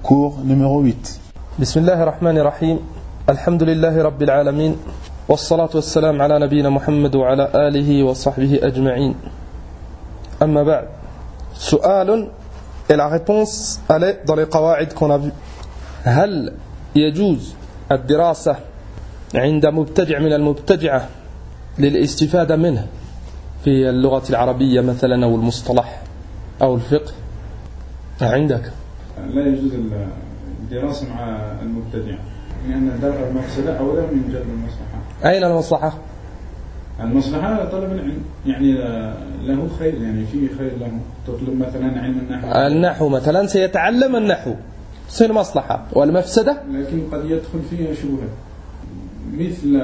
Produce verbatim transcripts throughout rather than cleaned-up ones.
Cours numéro huit. Bismillahirrahmanirrahim. Alhamdulillahi Rabbil Alamin. Wassalatu wassalam ala nabina Muhammad wa ala alihi wa sahbihi ajma'in. Amma ba'd. Su'alun, et la réponse, elle est dans les qawa'id qu'on a vu. هل يجوز الدراسة عند مبتدع من المبتدعة للاستفادة منه في اللغة العربية مثلا أو المصطلح أو الفقه عندك؟ لا يجوز الدراسة مع المبتدع لأن درء المفسدة أولى من جلب المصلحة. أين المصلحة؟ المصلحة طلب العلم، يعني له خير، يعني فيه خير له. تطلب مثلا علم النحو. النحو مثلا سيتعلم النحو، سين مصلحة. والمفسدة؟ لكن قد يدخل فيها شبهة، مثل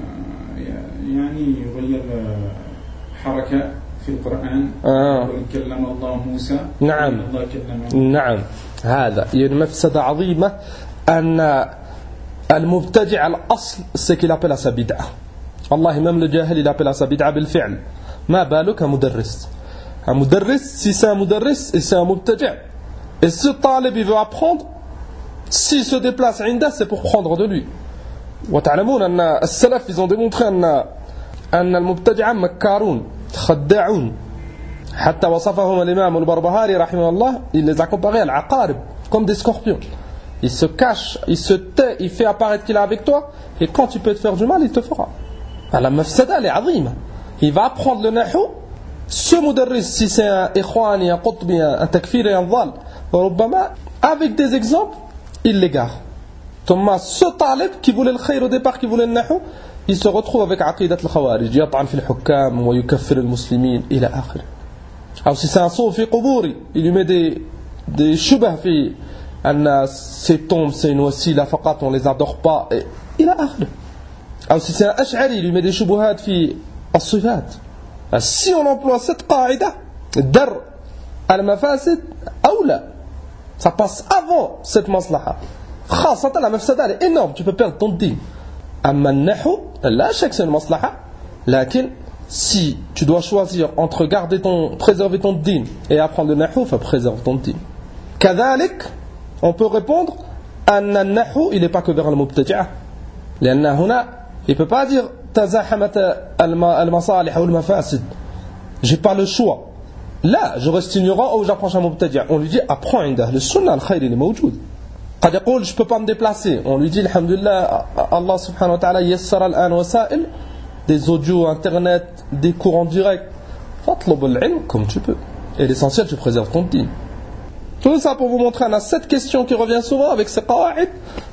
يعني يغير حركة في القرآن. آه. كلم الله موسى. نعم. الله كلمه. نعم. هذا يعني مفسدة عظيمة أن المبتدع الأصل c'est qu'il appelle à sa bid'a. والله même le jahil il appelle à sa bid'a بالفعل. ما بالك un مدرس. Un مدرس si c'est un مدرس et c'est un مبتدع. Et ce talib il veut apprendre, s'il se déplace عنده c'est pour prendre de lui. وتعلمون أن السلف ils ont démontré أن أن المبتدع مكارون خداعون. حتى وصفهم الإمام البربهاري رحمه الله, il les a comparés à l'aqarib, comme des scorpions. Il se cache, il se tait, il fait apparaître qu'il est avec toi, et quand il peut te faire du mal, il te fera. La mafsada, elle est azima. Il va apprendre le nahu. Ce mudarris, si c'est un ikhwani, un qutbi, un takfiri, un dhal, avec des exemples, il l'égare. Thomas, ce talib qui voulait le khayr au départ, qui voulait le nahu, il se retrouve avec aqidat al-khawarij, yat'an fi al-hukam, wa yukaffir al-muslimin, ila akhir. Alors si c'est un soufi quburi, il lui met des, des shubah fi, ces tombes, c'est une wasila faqat, on les adore pas, et il a akhir. Alors si c'est un ash'ari, il lui met des shubuhat fi as-sifat. Si on emploie cette qaïda, dar al-mafasid, awla, ça passe avant cette maslaha. Khasatan la mafsada, elle est énorme, tu peux perdre ton din. Amma al-nahu, la shak c'est une maslaha, lakin si tu dois choisir entre garder ton, préserver ton din et apprendre le nahu, il faut préserver ton din. Kadhalik, on peut répondre, anna al-nahu, il n'est pas que vers le mubtadi'a. L'anna huna, il ne peut pas dire tazahamat al-masalih ou al-mafasid. J'ai pas le choix. Là, je reste ignorant ou j'apprends chez un mubtadi'a. On lui dit, apprends indah. Le sunnah, al-khayr, il est mawjoud. Qad yaqul, je ne peux pas me déplacer. On lui dit, alhamdulillah, Allah subhanahu wa ta'ala yassara al-an wasa'il, des audios, internet, des cours en direct. Fatlub al-ilm comme tu peux. Et l'essentiel, tu préserves ton din. Tout ça pour vous montrer, on a cette question qui revient souvent avec ces qawa'id.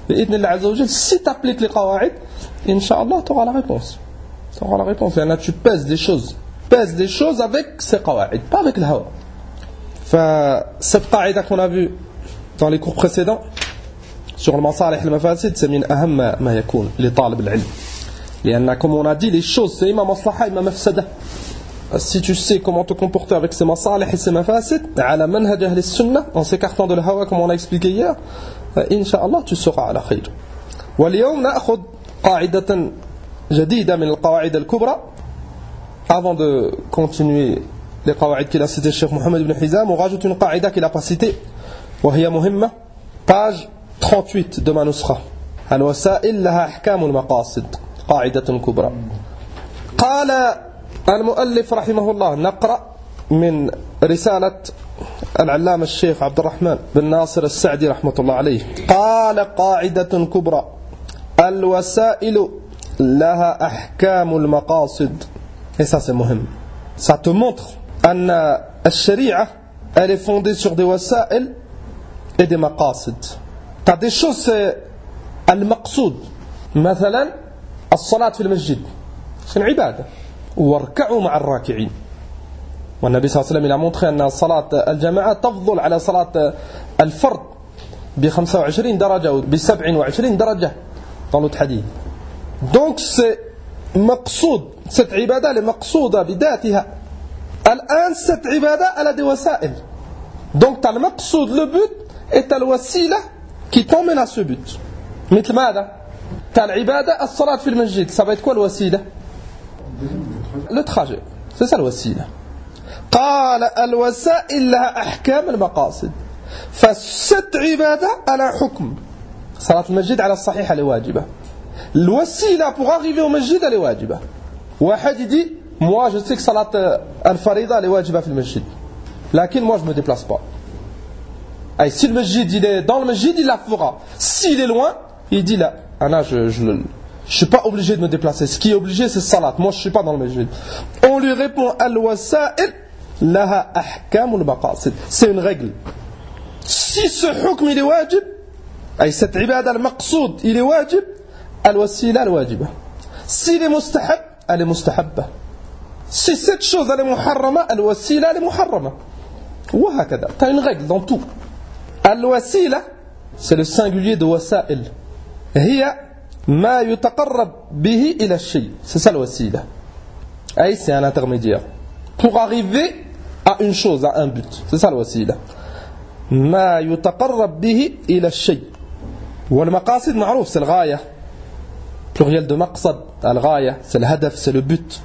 Si tu appliques les qawa'id, Inch'Allah, tu auras la réponse. Tu auras la réponse. Là, tu pèses des choses. Pèses des choses avec ces qawa'id, pas avec le hawa. Enfin, cette qa'ida qu'on a vue dans les cours précédents, sur le masalih et le mafasid, c'est min aham ma yakoun, les talib al-ilm. Et comme on a dit, les choses, c'est ima maslaha, ima mafsada. Si tu sais comment te comporter avec ces masalih et ces mafasid, ala manhaj ahli sunnah, en s'écartant de la hawa, comme on a expliqué hier, Inch'Allah, tu seras à la khayr. واليوم نأخذ قاعدة جديدة من القواعد الكبرى. Avant de continuer les قواعد qu'il a cité Cheikh Mohammed ibn Hizam, on rajoute une قاعدة qu'il a pas citée, وهي مهمة, page trente-huit de ma نسخة. الوسائل لها أحكام المقاصد, قاعدة كبرى. قال المؤلف رحمه الله, نقرأ من رسالة العلامة الشيخ عبد الرحمن بن ناصر السعدي رحمة الله عليه. قال قاعدة كبرى, الوسائل لها أحكام المقاصد. Et ça c'est مهم. Ça te montre أن الشريعة elle est fondée sur des wasa'il et des maqasid. T'as des choses, c'est المقصود. مثلا الصلاة في المسجد, c'est une عبادة. واركعوا مع الراكعين. والنبي صلى الله عليه وسلم a montré أن صلاة الجماعة تفضل على صلاة الفرد ب خمسة وعشرين درجة ou ب سبعة وعشرين درجة dans l'autre hadith. Donc c'est مقصود, cette عبادة elle est مقصودة بذاتها. الآن cette عبادة elle a des وسائل. Donc t'as le مقصود, le but, et t'as le وسيلة qui t'emmène à ce but. مثل ماذا؟ t'as العبادة الصلاة في المسجد, ça va être quoi le وسيلة? Le trajet, c'est ça le وسيلة. قال الوسائل لها أحكام المقاصد. فست عبادة على حكم صلاة المسجد على الصحيحة لواجبة. الوسيلة pour arriver au masjid elle est واجبة. واحد يدي moi je sais que صلاة الفريضة elle est واجبة في المسجد. لكن moi je me déplace pas. Et si le masjid il est dans le masjid il la fera. S'il est loin il dit là, Anna, je je ne suis pas obligé de me déplacer. Ce qui est obligé c'est salat. Moi je suis pas dans le masjid. On lui répond al-wasa'il laha ahkamul maqasid. C'est une règle. Si ce hukm il est wajib, et cette ibada al-maqsoud il est wajib, al-wasila al-wajiba. S'il est mustahab, elle est mustahabba. Si cette chose elle est muharrama, al-wasila elle est muharrama. وهكذا. Tu as une règle dans tout. Al-wasila, c'est le singulier de wasa'il. هي ما يتقرب به إلى الشيء. C'est ça الوسيلة. أي c'est un intermédiaire. Pour arriver à une chose, à un but. C'est ça الوسيلة. ما يتقرب به إلى الشيء. والمقاصد معروف c'est الغاية. Pluriel de مقصد. الغاية c'est le هدف c'est le but.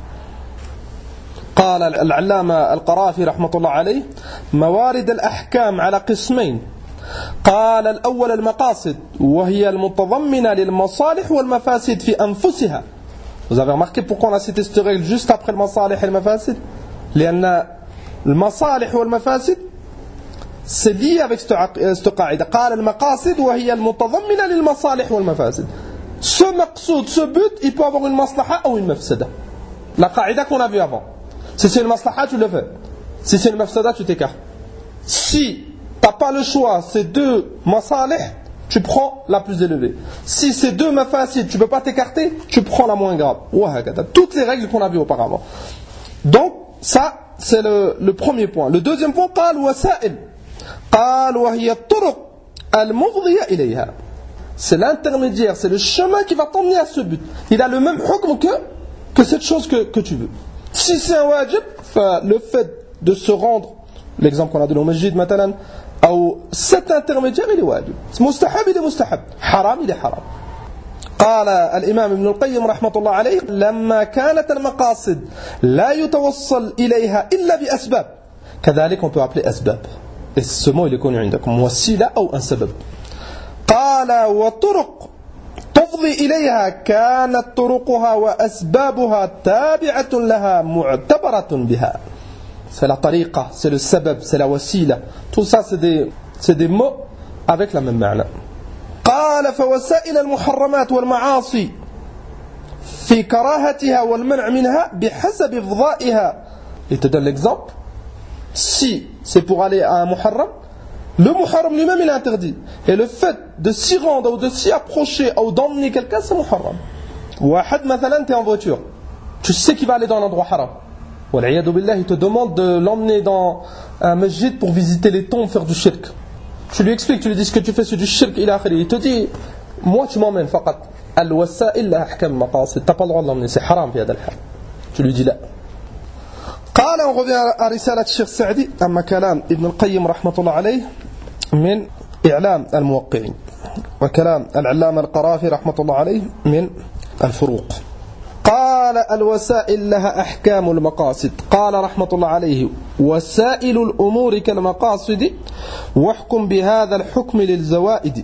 قال العلامة القرافي رحمة الله عليه موارد الأحكام على قسمين. قال الأول المقاصد وهي المتضمنة للمصالح والمفاسد في أنفسها. Vous avez remarqué pourquoi on a cité cette règle juste après le masalih et le mafasid? لأن المصالح والمفاسد c'est lié avec cette قاعدة. قال المقاصد وهي المتضمنة للمصالح والمفاسد. Ce maqsoud, ce but, il peut avoir une maslaha ou une mafsada. La qaïda qu'on a vue avant. Si c'est une maslaha, tu le fais. Si c'est une mafsada, tu t'écartes. Si tu n'as pas le choix, ces deux masalih, tu prends la plus élevée. Si ces deux mafasid, tu ne peux pas t'écarter, tu prends la moins grave. Toutes les règles qu'on a vues auparavant. Donc, ça, c'est le, le premier point. Le deuxième point, قال وسائل. قال وهي الطرق المفضية إليها. C'est l'intermédiaire, c'est le chemin qui va t'emmener à ce but. Il a le même hukm que, que cette chose que, que tu veux. Si c'est un wajib, le fait de se rendre, l'exemple qu'on a donné au masjid, matalan, ou cet intermédiaire, il est wajib. Mustahab, il est mustahab. Haram, il est haram. قال الإمام ابن القيم رحمة الله عليه لما كانت المقاصد لا يتوصل إليها إلا بأسباب كذلك on peut appeler أسباب. Et ce mot il est connu عندكم وسيلة أو un سبب. قال وطرق تفضي إليها كانت طرقها وأسبابها تابعة لها معتبرة بها. C'est la tariqa, c'est le sabab, c'est la wasila. Tout ça c'est des, c'est des mots avec la même ma'na. قال فوسائل المحرمات والمعاصي في كراهتها والمنع منها بحسب إفضائها. Il te donne l'exemple. Si c'est pour aller à un muharram, le muharram lui-même il est interdit. Et le fait de s'y rendre ou de s'y approcher ou d'emmener quelqu'un, c'est muharram. Wahad, mathalan, t'es en voiture. Tu sais qu'il va aller dans un endroit haram. Wal'iyadu billah, il te demande de l'emmener dans un masjid pour visiter les tombes, faire du shirk. Tu lui expliques, tu lui dis ce que tu fais, c'est du shirk, il a il te dit, moi tu m'emmènes, faqat. Al-wasa'il la ahkam maqasid. T'as pas le droit de l'emmener, c'est haram, fi hada al-hal. Tu lui dis là. قال on revient à رسالة الشيخ السعدي أما كلام ابن القيم رحمة الله عليه من إعلام الموقعين وكلام العلامة القرافي رحمة الله عليه من الفروق. قال الوسائل لها أحكام المقاصد. قال رحمة الله عليه وسائل الأمور كالمقاصد واحكم بهذا الحكم للزوائد.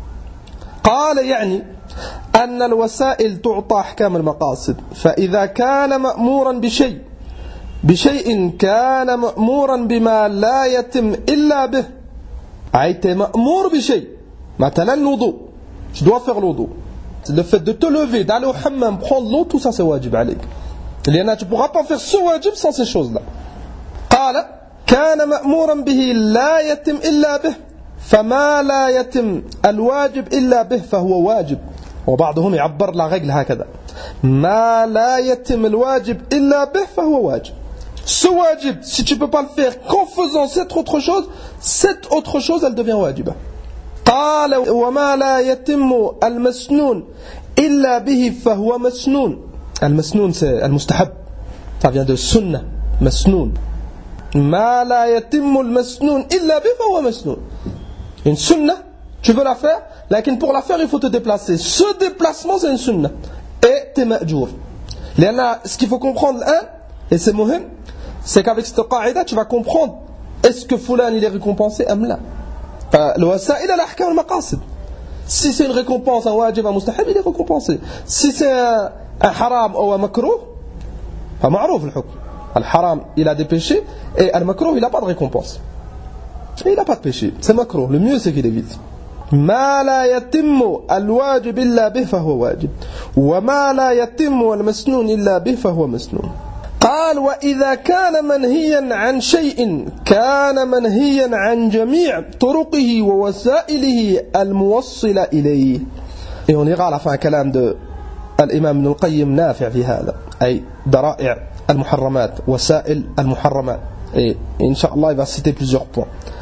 قال يعني أن الوسائل تعطى أحكام المقاصد فإذا كان مأمورا بشيء بشيء كان مأمورا بما لا يتم إلا به. أي t'es مأمور بشيء مثلا الوضوء, tu dois faire l'wudu. Le fait de te lever, d'aller au hammam, prendre l'eau, tout ça c'est wajib عليك. لأن tu ne pourras pas faire ce wajib sans ces choses-là. قال كان مأمورا به لا يتم إلا به فما لا يتم الواجب إلا به فهو واجب. وبعضهم يعبر la règle هكذا ما لا يتم الواجب إلا به فهو واجب. Ce wajib, si tu ne peux pas le faire qu'en faisant cette autre chose, cette autre chose, elle devient wajiba. قال وما لا يتم المسنون إلا به فهو مسنون. المسنون c'est المستحب. Ça vient de sunna, مسنون. ما لا يتم المسنون إلا به فهو مسنون. Une sunna, tu veux la faire, mais pour la faire, il faut te déplacer. Ce déplacement, c'est une sunna. Et t'es ma'jour. Ce qu'il faut comprendre, un, et c'est muhim, c'est qu'avec cette qaïda, tu vas comprendre est-ce que Fulan il est récompensé ou là. الوسائل على أحكام المقاصد. Si c'est une récompense, un wajib, un mustahab, il est récompensé. Si c'est un haram ou un makruh, pas معروف الحكم. Le haram, il a des péchés, et le makruh, il n'a pas de récompense. Il n'a pas de péché. C'est makruh. Le mieux, c'est qu'il évite. ما لا يتم الواجب إلا به فهو واجب وما لا يتم المسنون إلا به فهو مسنون. قال وإذا كان منهيا عن شيء كان منهيا عن جميع طرقه ووسائله الموصلة إليه. Et on ira à la fin un كلام de الإمام ابن القيم نافع في هذا أي ذرائع المحرمات وسائل المحرمات. Et Inch'Allah il va citer plusieurs points.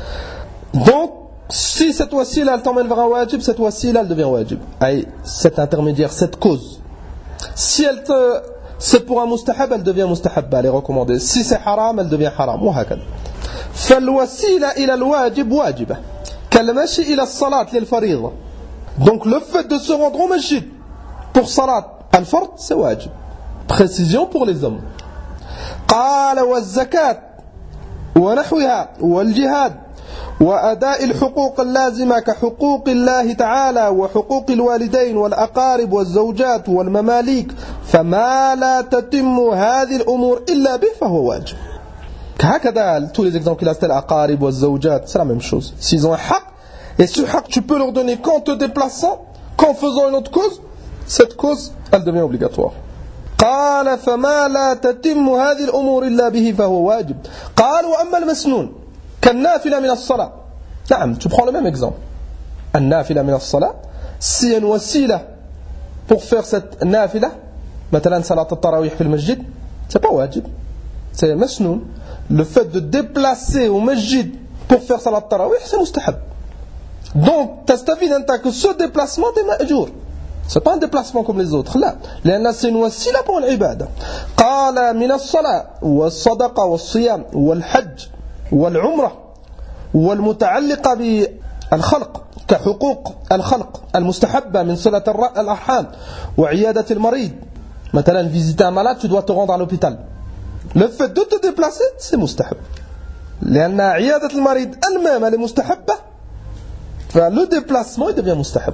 Donc si cette wasila elle t'emmène vers un wajib, cette wasila elle devient wajib. Aïe, cet intermédiaire, cette cause. Si elle te, c'est pour un mustahab, elle devient mustahabba, elle est recommandée. Si c'est haram, elle devient haram. وهكذا. فالوسيلة إلى الواجب واجبة. كالمشي إلى الصلاة للفريضة. Donc le fait de se rendre au masjid pour salat al-fard, c'est wajib. Précision pour les hommes. قال والزكاة ونحوها والجهاد وأداء الحقوق اللازمة كحقوق الله تعالى وحقوق الوالدين والأقارب والزوجات والمماليك فما لا تتم هذه الأمور إلا به فهو واجب. هكذا tous les exemples qu'il a cités, الأقارب والزوجات, c'est la même chose. S'ils ont un haq, et ce haq tu peux leur donner qu'en te déplaçant, qu'en faisant une autre cause, cette cause elle devient obligatoire. قال فما لا تتم هذه الأمور إلا به فهو واجب. قال وأما المسنون كالنافلة من الصلاة. نعم, tu prends le même exemple. النافلة من الصلاة, si une wasila pour faire cette nafila, مثلا صلاة التراويح في المسجد, c'est pas wajib, c'est مسنون. Le fait de déplacer au masjid pour faire salat tarawih, c'est mustahab. Donc, t'astafid anta que ce déplacement est ma'jour. C'est pas un déplacement comme les autres, là. لأن c'est une wasila pour l'ibada. قال من الصلاة والصدقة والصيام والحج والعمرة والمتعلقة بالخلق كحقوق الخلق المستحبة من صلة الأرحام وعيادة المريض. مثلا visiter un malade, tu dois te rendre à l'hôpital. Le fait de te déplacer, c'est mustahab. لأن عيادة المريض elle-même elle est mustahabة. فle déplacement il devient mustahab.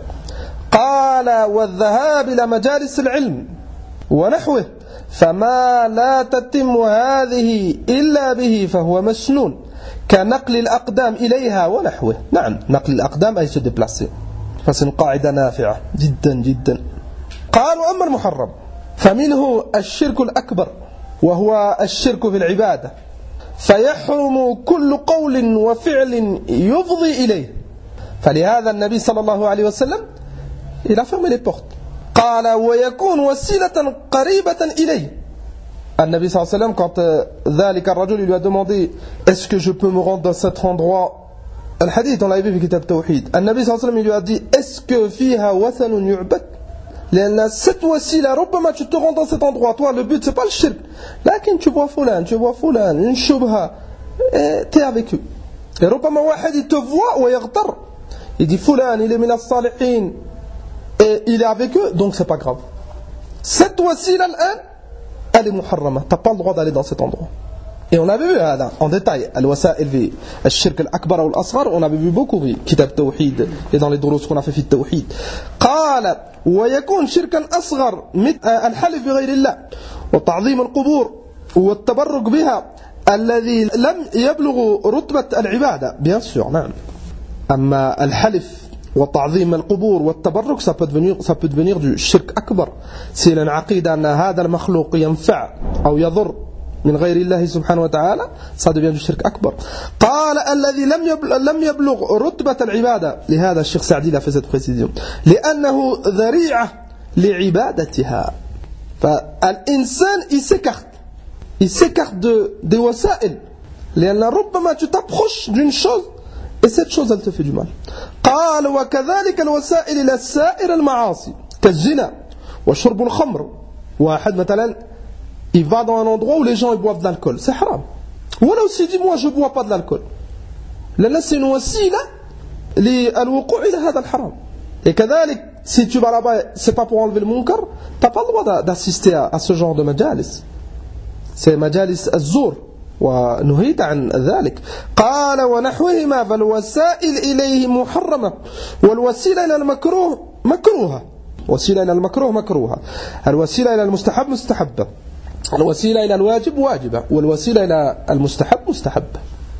قال والذهاب إلى مجالس العلم ونحوه فما لا تتم هذه إلا به فهو مسنون كنقل الأقدام إليها ونحوه. نعم, نقل الأقدام أي se déplacer. فسن قاعدة نافعة جدا جدا. قال وأما المحرم فمنه الشرك الأكبر وهو الشرك في العبادة فيحرم كل قول وفعل يفضي إليه. فلهذا النبي صلى الله عليه وسلم il a fermé les portes. قال ويكون وسيلة قريبة إليه. النبي صلى الله عليه وسلم quand ذلك الرجل il lui a demandé est-ce que je peux me rendre dans cet endroit, le hadith on l'a vu dans kitab Tawhid, النبي صلى الله عليه وسلم il lui a dit est-ce que فيها وثن يعبد. لأن cette وسيلة ربما tu te rends dans cet endroit, toi le but c'est pas le shirk, لكن tu vois fulan, tu vois fulan, une shubha, et t'es avec eux. Et ربما واحد il te voit ويغتر, il dit fulan il est من الصالحين et il est avec eux, donc c'est pas grave. Cette wasila elle est muharrama, t'as pas le droit d'aller dans cet endroit. Et on avait vu là, en détail al-wasa'il fi al-shirk al-akbar ou al-asghar, on avait vu beaucoup في kitab tawhid et dans les دروس qu'on a fait في التوحيد. قال ويكون شركا أصغر مثل الحلف بغير الله وتعظيم القبور والتبرك بها الذي لم يبلغ رتبة العبادة. Bien sûr, نعم. أما الحلف وتعظيم القبور والتبرك ça peut devenir ça peut devenir du shirk akbar. C'est une aqida أن هذا المخلوق ينفع أو يضر من غير الله سبحانه وتعالى, ça devient du shirk akbar. قال الذي لم يبلغ لم يبلغ رتبة العبادة. لهذا الشيخ سعدي a fait cette précision لأنه ذريعة لعبادتها. فالإنسان il s'écarte il s'écarte de des wasa'il لأن ربما tu t'approches d'une chose et cette chose elle te fait du mal. قال وكذلك الوسائل إلى السائر المعاصي كالزنا وشرب الخمر. واحد مثلا il va dans un endroit où les gens ils boivent de l'alcool, c'est haram. Ou alors s'il dit moi je bois pas de l'alcool, là c'est une wasila للوقوع إلى هذا الحرام. Et كذلك si tu vas là-bas c'est pas pour enlever le munkar, t'as pas le droit d'assister à, à ce genre de majalis. C'est majalis az-zur ونهيت عن ذلك. قال ونحوهما فالوسائل إليه محرمة والوسيلة إلى المكروه مكروهة. وسيلة إلى المكروه مكروهة، الوسيلة إلى المستحب مستحبة، الوسيلة إلى الواجب واجبة، والوسيلة إلى المستحب مستحبة.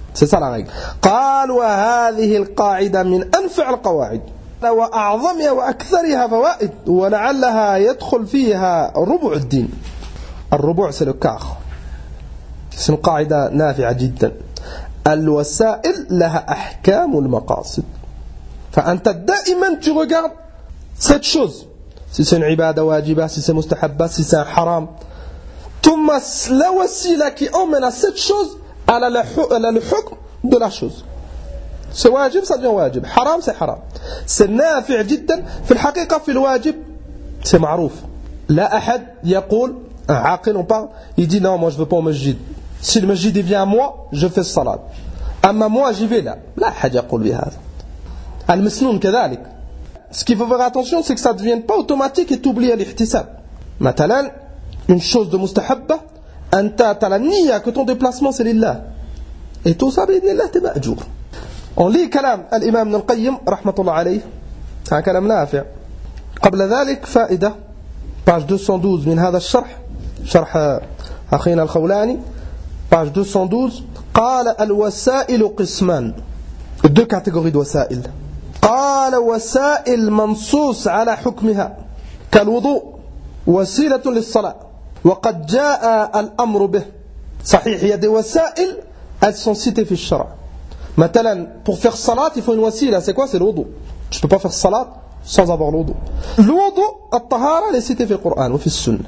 قال وهذه القاعدة من أنفع القواعد وأعظمها وأكثرها فوائد ولعلها يدخل فيها ربع الدين. الربع سلكاخ اسم قاعدة نافعة جدا. الوسائل لها أحكام المقاصد، فأنت دائما tu regardes cette chose, si c'est une ibada wajiba, si c'est mustahabba, si c'est un haram, ثم la wasila qui emmène à cette chose elle a le hukm de la chose. C'est wajib, ça devient wajib. Haram, c'est haram. C'est nafi' جدا. في الحقيقة في الواجب c'est معروف. لا أحد يقول un عاقل on parle, il dit non moi je veux pas au masjid. Si le masjid vient à moi, je fais salat. أما moi j'y vais là. لا أحد يقول بهذا. المسنون كذلك. Ce qu'il faut faire attention c'est que ça ne devienne pas automatique et t'oublies l'ihtisab. مثلا une chose de mustahabba, أنت t'as la niya que ton déplacement c'est lillah. Et tout ça بإذن الله t'es مأجور. On lit كلام الإمام ابن القيم رحمة الله عليه. هذا كلام نافع. قبل ذلك فائدة page deux cent douze من هذا الشرح شرح أخينا الخولاني page deux cent douze قال الوسائل قسمان. deux catégories de وسائل. قال وسائل منصوص على حكمها كالوضوء وسيلة للصلاة وقد جاء الأمر به. صحيح il y a des وسائل elles sont citées في الشرع. مثلا pour faire salat il faut une wasila. C'est quoi? C'est le wudu. Tu peux pas faire salat sans avoir le wudu. Le wudu الطهارة elle est citée في القرآن وفي السنة.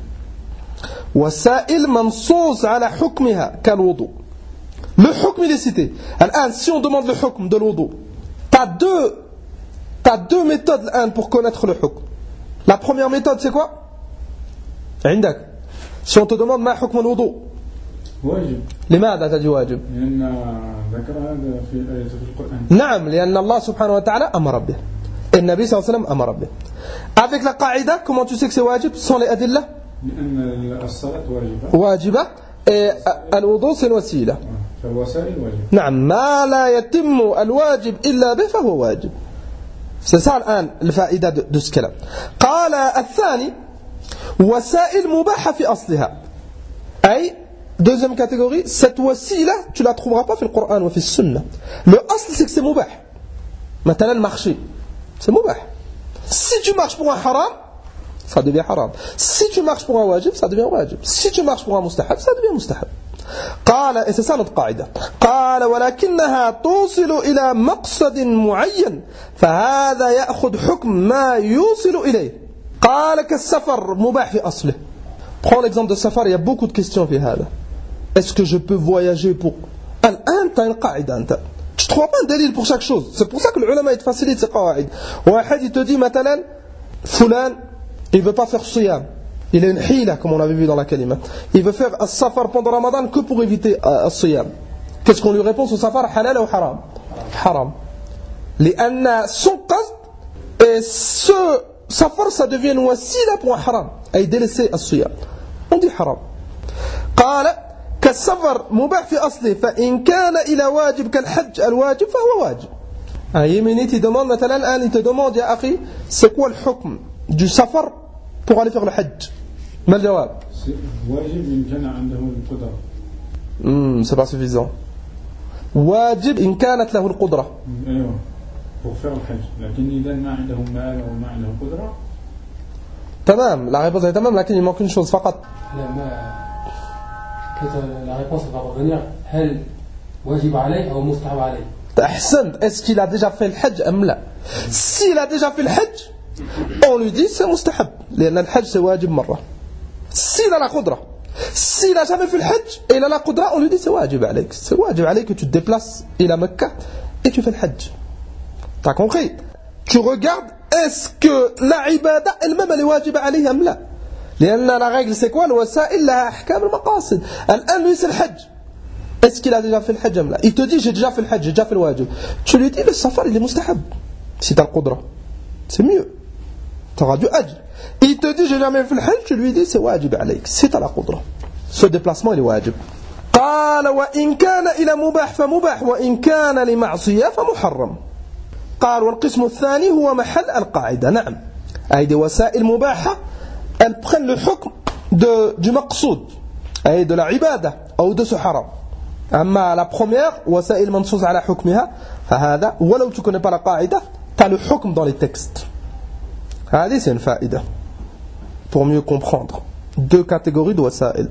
وسائل منصوص على حكمها كالوضوء. Le hukm il est cité. الآن si on demande le hukm de l'wudu, t'as deux t'as deux méthodes الآن pour connaître le hukm. La première méthode c'est quoi? عندك si on te demande ما حكم الوضوء واجب. لماذا تجي واجب؟ لأن ذكر هذا في آية في القرآن. نعم لأن الله سبحانه وتعالى أمر به. النبي صلى الله عليه وسلم أمر به. Avec la qaïda, comment tu sais que c'est wajib sans les adilla? لأن الصلاة واجبة. واجبة et الوضوء c'est une wasila. فالوسائل واجب. نعم ما لا يتم الواجب إلا به فهو واجب. C'est ça الآن الفائدة de ce كلام. قال الثاني وسائل مباحة في أصلها. أي deuxième catégorie, cette wasila, tu la trouveras pas في القرآن وفي السنة. Le asl c'est que c'est mubah. مثلا marcher, c'est mubah. Si tu marches pour un haram, ça devient haram. Si tu marches pour un wajib, ça devient wajib. Si tu marches pour un mustahab, ça devient mustahab. قال et c'est ça notre قاعدة. قال ولكنها توصل إلى مقصد معين فهذا يأخذ حكم ما يوصل إليه. قال كالسفر مباح في أصله. Prends l'exemple de safar, il y a beaucoup de questions في هذا. Est-ce que je peux voyager pour الآن t'as une قاعدة أنت. Tu ne trouves pas un dalil pour chaque chose. C'est pour ça que le ulama il te facilite ces قواعد. واحد il te dit مثلا فلان il veut pas faire siyam. Il a une hila comme on avait vu dans la kalima. Il veut faire un safar pendant Ramadan que pour éviter le siyam. Qu'est-ce qu'on lui répond sur safar? Halal ou haram? Haram. لأن son qasd et ce safar ça devient une wasila pour un haram. Et délaisser le siyam. On dit haram. قال كالسفر مباح في أصله فإن كان إلى واجب كالحج الواجب فهو واجب. Un yéménite il demande مثلا الآن il te demande يا أخي c'est quoi le hukm du safar pour aller faire le hajj? ما الجواب؟ واجب إن كان عنده القدرة. امم c'est pas suffisant. واجب إن كانت له القدرة. أيوة pour faire le hajj. لكن إذا ما عنده مال أو ما عنده قدرة. تمام la réponse est تمام لكن il manque une chose فقط. لا ما la réponse va revenir هل واجب عليه أو مستحب عليه. أحسنت. Est-ce qu'il a déjà fait le hajj أم لا? S'il a déjà fait le hajj on lui dit c'est mustahab لأن الحج c'est واجب مرة. S'il a la qudra, s'il a jamais fait le hajj et il a la qudra on lui dit c'est واجب عليك. C'est واجب عليك que tu te déplaces إلى مكة et tu fais le hajj. T'as compris? Tu regardes est-ce que la ibada elle-même elle est واجب عليه أم لا. لأن la règle c'est quoi? الوسائل لها أحكام المقاصد. الآن lui c'est le hajj. Est-ce qu'il a déjà fait le hajj أم لا? Il te dit j'ai déjà fait le hajj, j'ai déjà fait le wajib. Tu lui dis le safar il est mustahab. Si t'as le qudra, c'est mieux. T'auras du hajj. Il te dit j'ai jamais fait le hajj, tu lui dis c'est wajib عليك. Si t'as la qudra. Ce déplacement il est wajib. قال قال وإن كان إلى مباح فمباح وإن كان لمعصية فمحرم. قال والقسم الثاني هو محل القاعدة. نعم أي des وسائل مباحة elles prennent le حكم de, du مقصود أي de la عبادة أو de ce حرام. أما la première وسائل منصوص على حكمها فهذا ولو tu connais pas la قاعدة tu as le حكم dans les textes. هذه c'est une فائدة pour mieux comprendre deux catégories de وسائل.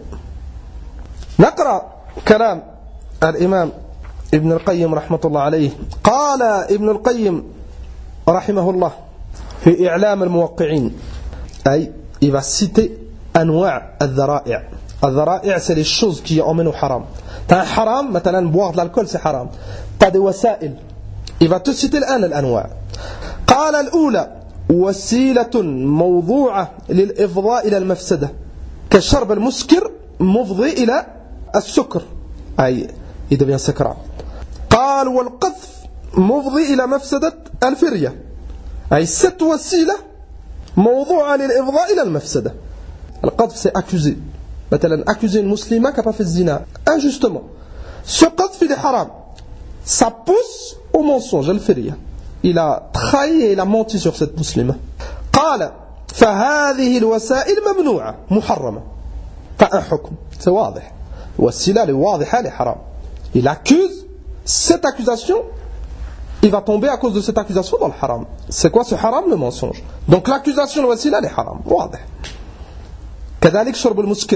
نقرأ كلام الإمام ابن القيم رحمة الله عليه. قال ابن القيم رحمه الله في إعلام الموقعين أي il va citer أنواع الذرائع. الذرائع c'est les choses qui emmènent au haram. T'as un haram, مثلا boire de l'alcool c'est haram. T'as des وسائل. Il va te citer الآن الأنواع. قال الأولى وسيلة موضوعة للإفضاء إلى المفسدة كالشرب المسكر مفضي إلى السكر أي il devient سكران. قال والقذف مفضي إلى مفسدة الفرية أي cette وسيلة موضوعة للإفضاء إلى المفسدة. القذف c'est accuser. مثلا accuser une musulmane qui n'a pas fait zina injustement. Ce qadf il est haram. Ça pousse au mensonge, الفرية. Il a trahi et il a menti sur cette musulmane. قال فهذه الوسائل ممنوعة محرمة. فأن حكم c'est واضح. وسيلة واضحة لحرام. Il accuse, cette accusation il va tomber à cause de cette accusation dans le haram. C'est quoi ce haram? Le mensonge. Donc l'accusation de wasila est haram. واضح. كذلك شرب المسكر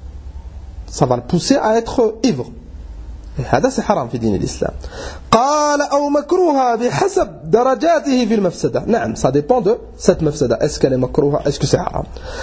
ça va le pousser à être ivre. Et هذا c'est haram في دين الإسلام. قال أو مكروها بحسب درجاته في المفسدة. نعم ça dépend de cette mafsada. Est-ce qu'elle est makruha? Est-ce que c'est haram?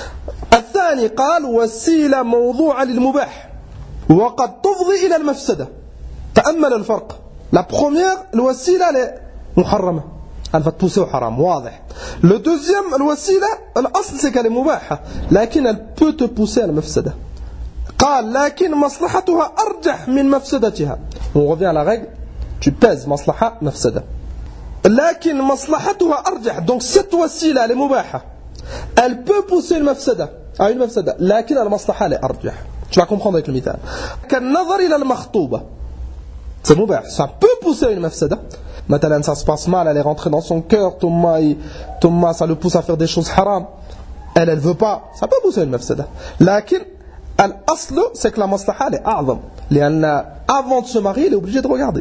الثاني قال وسيلة موضوعة للمباح وقد تفضي إلى المفسدة. تأمل الفرق. La première الوسيلة elle est محرمة. Elle va te pousser au haram. واضح. Le deuxième الوسيلة الأصل c'est qu'elle est مباحة لكن elle peut te pousser à la mafsada. قال لكن مصلحتها أرجح من مفسدتها. On revient à la règle. Tu pèses مصلحة مفسدة. لكن مصلحتها أرجح. Donc cette وسيلة elle est مباحة. Elle peut pousser une mafsada à une mafsada. لكن المصلحة elle est أرجح. Tu vas comprendre avec le مثال. كالنظر إلى المخطوبة. C'est مباح. Ça peut pousser à une mafsada. Maintenant ça se passe mal, elle est rentrée dans son cœur, Thomas ça le pousse à faire des choses haram. Elle elle veut pas. Ça peut pousser à une mafsada. لكن الأصل c'est que la maslaha elle est أعظم. لأن avant de se marier, il est obligé de regarder.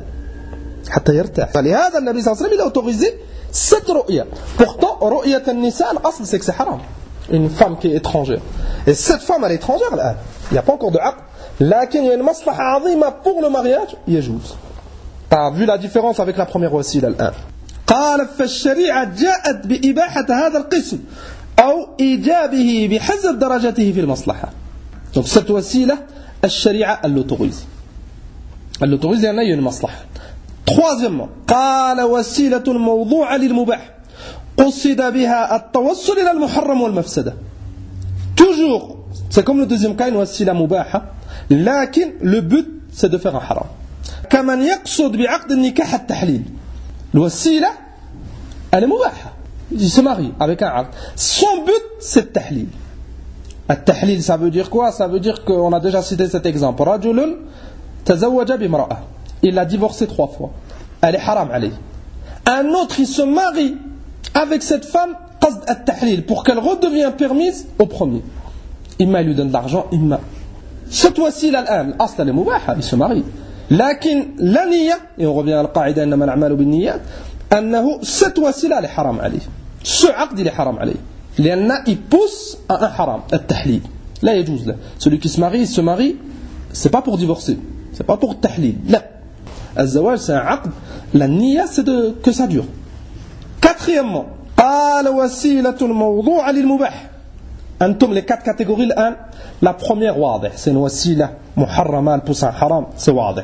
حتى يرتاح. فلهذا النبي صلى الله عليه وسلم il a autorisé cette ru'ya. Pourtant ru'yat an-nisa الأصل c'est que c'est haram. Une femme qui est étrangère. Et cette femme elle est étrangère الآن. Il n'y a pas encore de aqd. لكن il y a une maslaha عظيمة pour le mariage, يجوز. T'as vu la différence avec la première wasila الآن. قال فالشريعة جاءت بإباحة هذا القسم أو إيجابه بحسب درجته في المصلحة. Donc cette wasila, الشريعة elle l'autorise. Elle l'autorise لأن il y a une maslaha. Troisièmement, قال وسيلة موضوعة للمباح قصد بها التوصل إلى المحرم والمفسدة. Toujours, c'est comme le deuxième cas, une wasila mubaha, لكن le but c'est de faire un haram. كمن يقصد بعقد النكاح التحليل. الوسيلة elle est mubaha. Il se marie avec un aqd. Son but c'est le tahlil. التحليل ça veut dire quoi? Ça veut dire qu'on a déjà cité cet exemple. رجل تزوج بامرأة. Il l'a divorcé trois fois. Elle est haram عليه. Un autre il se marie avec cette femme قصد التحليل pour qu'elle redevienne permise au premier. إما il lui donne de l'argent, إما. Cette wasila الآن الأصل elle est mubaha. Il se marie. لكن la niyya, et on revient à la qaïda إنما الأعمال بالنيات, أنه cette wasila elle est haram عليه. Ce aqd il est haram عليه. لأن il pousse à un haram, التحليل. لا يجوز له. Celui qui se marie, il se marie, c'est pas pour divorcer, c'est pas pour التحليل. لا. الزواج c'est un aqd. La niyya c'est de que ça dure. Quatrièmement, قال وسيلة الموضوع للمباح. أنتم les quatre catégories الآن. La première واضح, c'est une wasila muharrama, elle pousse un haram, c'est واضح.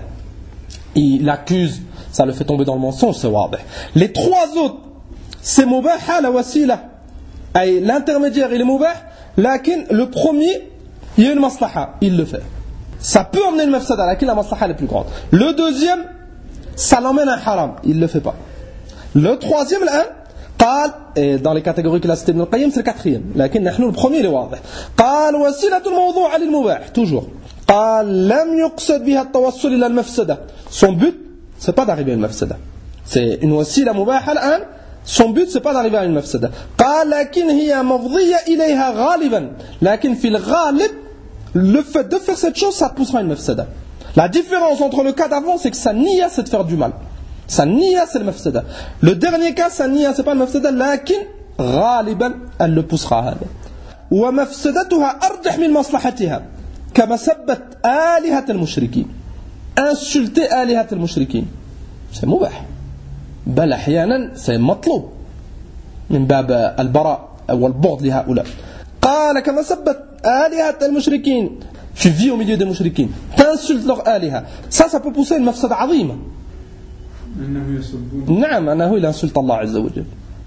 Il l'accuse, ça le fait tomber dans le mensonge, c'est واضح. Les trois autres, c'est mubaha la wasila. Et l'intermédiaire il est mubah, lakin le premier il y a une maslaha, il le fait. Ça peut emmener une mafsada, lakin la maslaha est plus grande. Le deuxième, ça l'emmène un haram, il le fait pas. Le troisième là, قال, et dans les catégories qu'il a cité Ibn al-Qayyim, c'est le quatrième. Lakin نحن le premier il est واضح. قال وسيلة الموضوع للمباح, toujours. قال لم يقصد بها التوصل إلى المفسدة. Son but, c'est pas d'arriver à une mafsada. C'est une wasila mubaha الآن. Son but, c'est pas d'arriver à une mafsada. قال لكن هي مفضية إليها غالبا. لكن في الغالب, le fait de faire cette chose, ça poussera à une mafsada. La différence entre le cas d'avant, c'est que sa niya, c'est de faire du mal. Sa niya, c'est le mafsada. Le dernier cas, sa niya, c'est pas le mafsada. لكن غالبا, elle le poussera à هذا. ومفسدتها أرجح من مصلحتها. كمسبة آلهة المشركين. Insulter آلهة المشركين. C'est مباح. بل أحيانا c'est مطلوب. من باب البراء أو البغض لهؤلاء. قال كمسبة آلهة المشركين. Tu vis au milieu des mouchriquins. T'insultes leur آلهة. Ça, ça peut pousser une mafsada عظيمة. نعم أنه il insulte Allah عز وجل.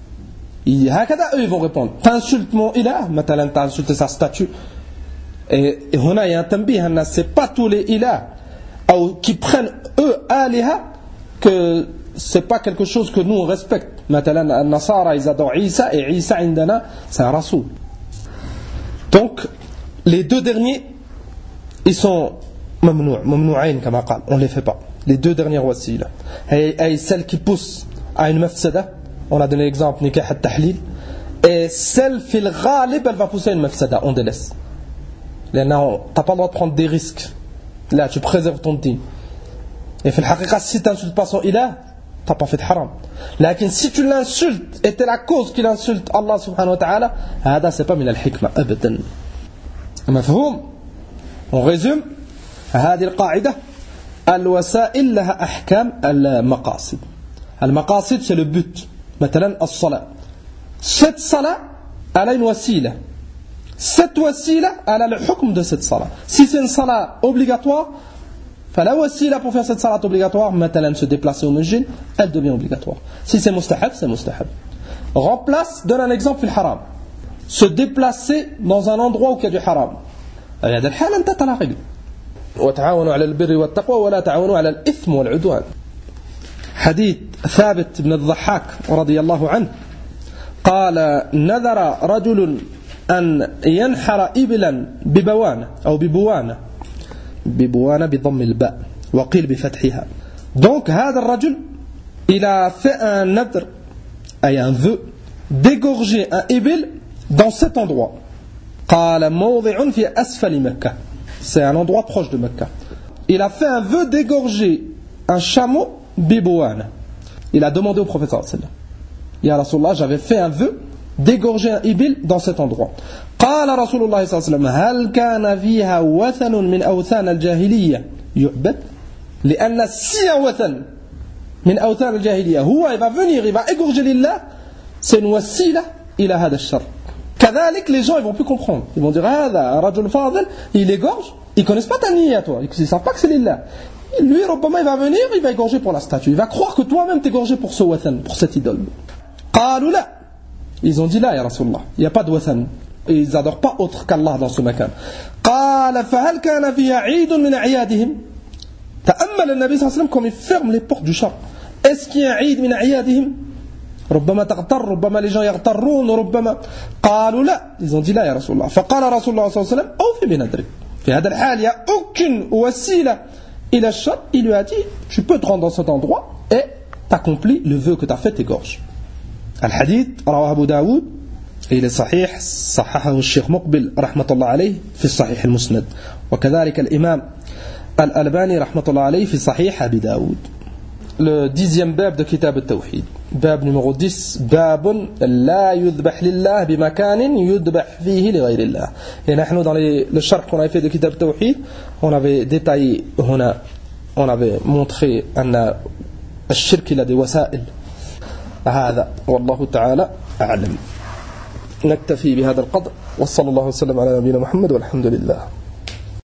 هكذا eux ils vont répondre. T'insultes mon ilah. مثلا t'as insulté sa statue. Et هنا il y a un tanbih, c'est pas tous les ilahs ou qui prennent eux aliha que c'est pas quelque chose que nous on respecte. مثلا النصارى ils adorent Isa et Isa عندنا c'est un rasoul. Donc les deux derniers ils sont mamnou' mamnou'ain كما قال, on les fait pas. Les deux dernières wasila et, et celle qui pousse à une mafsada, on a donné l'exemple nikah at-tahlil, et celle في الغالب elle va pousser à une mafsada, on délaisse. لأنه t'as pas le droit de prendre des risques. Là, tu préserves ton dîn. Et في الحقيقة, si tu n'insultes pas son ilah, t'as pas fait de haram. لكن si tu l'insultes et t'es la cause qu'il insulte Allah subhanahu wa ta'ala, هذا c'est pas من الحكمة أبدا. مفهوم؟ On résume. هذه القاعدة الوسائل لها أحكام المقاصد. المقاصد c'est le but. مثلا الصلاة. Cette salat, elle a une wasila. Cette wasila, elle a le hukm de cette salat. Si c'est une salat obligatoire, la wasila pour faire cette salat obligatoire, مثلا se déplacer au masjid, elle devient obligatoire. Si c'est mustahab, c'est mustahab. Remplace, donne un exemple في الحرام. Se déplacer dans un endroit où il y a du haram. في هذا الحال انت على رجل. وتعاونوا على البر والتقوى ولا تعاونوا على الإثم والعدوان. حديث ثابت بن الضحاك رضي الله عنه قال نذر رجل أن ينحر إبلا ببوانة أو ببوانة ببوانة بضم الباء وقيل بفتحها. Donc هذا الرجل il a fait un nadr, et un vœu d'égorger un ibil dans cet endroit. قال موضع في أسفل مكة. C'est un endroit proche de Mecca. Il a fait un vœu d'égorger un chameau bibouana. Il a demandé au prophète sallallahu alayhi wa sallam, Ya Rasulallah, j'avais fait un vœu d'égorger un ibil dans cet endroit. قال رسول الله صلى الله عليه وسلم هل كان فيها وثن من أوثان الجاهلية يعبد؟ لأن si un وثن من أوثان الجاهلية هو il va venir, il va égorger lillah, c'est une wasila إلى هذا الشر. كذلك les gens ils vont plus comprendre. Ils vont dire هذا رجل فاضل, il égorge, ils connaissent pas ta niya toi, ils ne savent pas que c'est lillah. Lui, Rabbama, il va venir, il va égorger pour la statue. Il va croire que toi-même t'es égorgé pour ce wathan, pour cette idole. قالوا لا. Ils ont dit là, ya Rasulallah, il n'y a pas de wathan. Ils n'adorent pas autre qu'Allah dans ce makan. قال فهل كان فيها عيد من أعيادهم. تأمل النبي صلى الله عليه وسلم comme il ferme les portes du char. Est-ce qu'il y a un عيد من أعيادهم؟ ربما تغتر, ربما les gens يغترون, ربما. قالوا لا. Ils ont dit là, ya Rasulallah. فقال رسول الله صلى الله عليه وسلم أوفي بنذرك. في هذا الحال, il n'y a aucune وسيلة. Il a chat, il lui a dit, tu peux te rendre dans cet endroit et t'accomplis le vœu que tu as fait, t'égorges. Al-Hadith, رواه أبو داود, il est صحيح, صححه الشيخ مقبل رحمة الله عليه في الصحيح المسند, وكذلك الإمام الألباني رحمة الله عليه في صحيح أبي داود. Le dixième bab de Kitab al-Tawhid, bab numéro dix, bab la yudbah lillah bimakanin yudbah fihi li ghayrillah. Et nous dans les, le sharh qu'on avait fait de Kitab al-Tawhid, on avait détaillé, on, a, on avait montré أن الشرك il a des وسائل. هذا والله تعالى أعلم. نكتفي بهذا القدر وصلى الله وسلم على نبينا محمد والحمد لله.